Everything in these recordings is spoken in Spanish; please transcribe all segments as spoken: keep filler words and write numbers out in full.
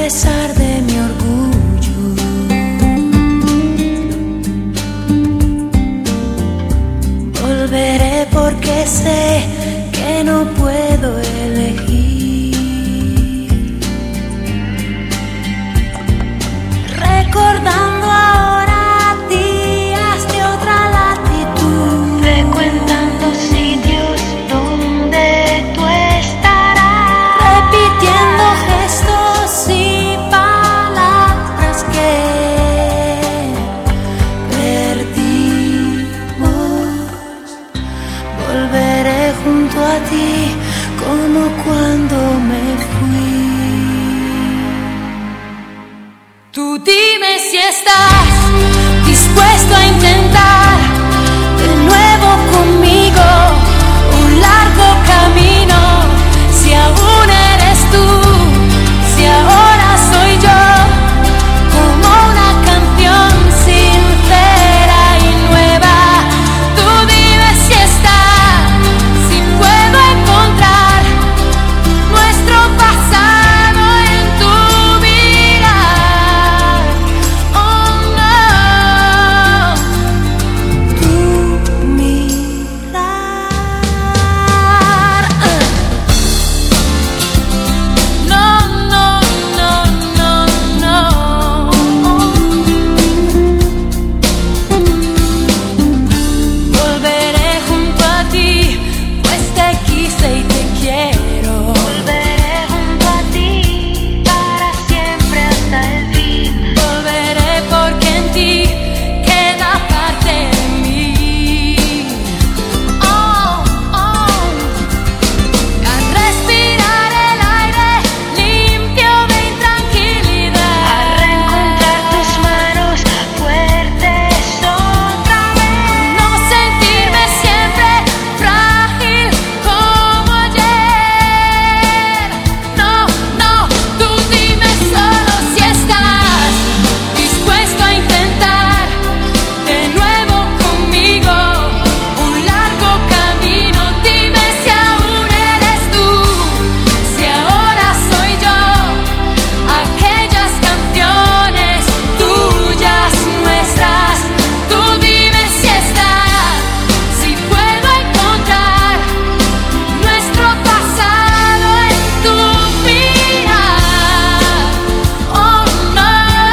pesar de mi orgullo. Volveré porque sé que no puedo elegir. Recordando ahora días de otra latitud, frecuentando sitios donde tú estarás, repitiendo gestos y palabras que perdimos. Volveré junto a ti como cuando me fui. Tú dime si estás dispuesto a intentar de nuevo conmigo un largo camino. Si aún eres tú, si ahora soy yo, como una canción sincera y nueva. Tú dime si estás, si puedo encontrar nuestro pasado en tu vida. Oh no, tu mirar. No, no, no, no, no. Volveré junto a ti, pues te quise y te quiero. volveré junto a ti para siempre hasta el fin. Volveré porque en ti queda parte de mí. Oh, oh. A respirar el aire limpio de intranquilidad. A reencontrar tus manos fuertes otra vez. No sentirme siempre frágil como ayer. No, no, tú dime solo si estás dispuesto a intentar de nuevo conmigo un largo camino. Dime si aún eres tú, si ahora soy yo, aquellas canciones tuyas, nuestras. Tú dime si estás, si puedo encontrar nuestro pasado en tu mirar. Oh no.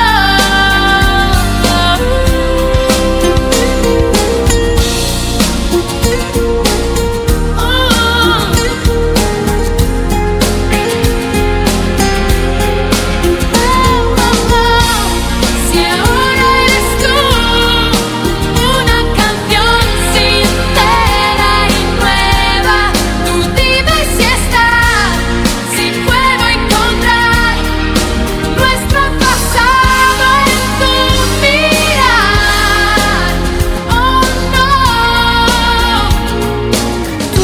Si ahora eres tú, una canción sincera y nueva. Tú dime si estás, si puedo encontrar nuestro pasado en tu mirar. Oh no, tu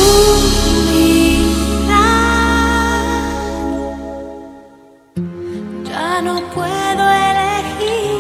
mirar. Ya no puedo elegir.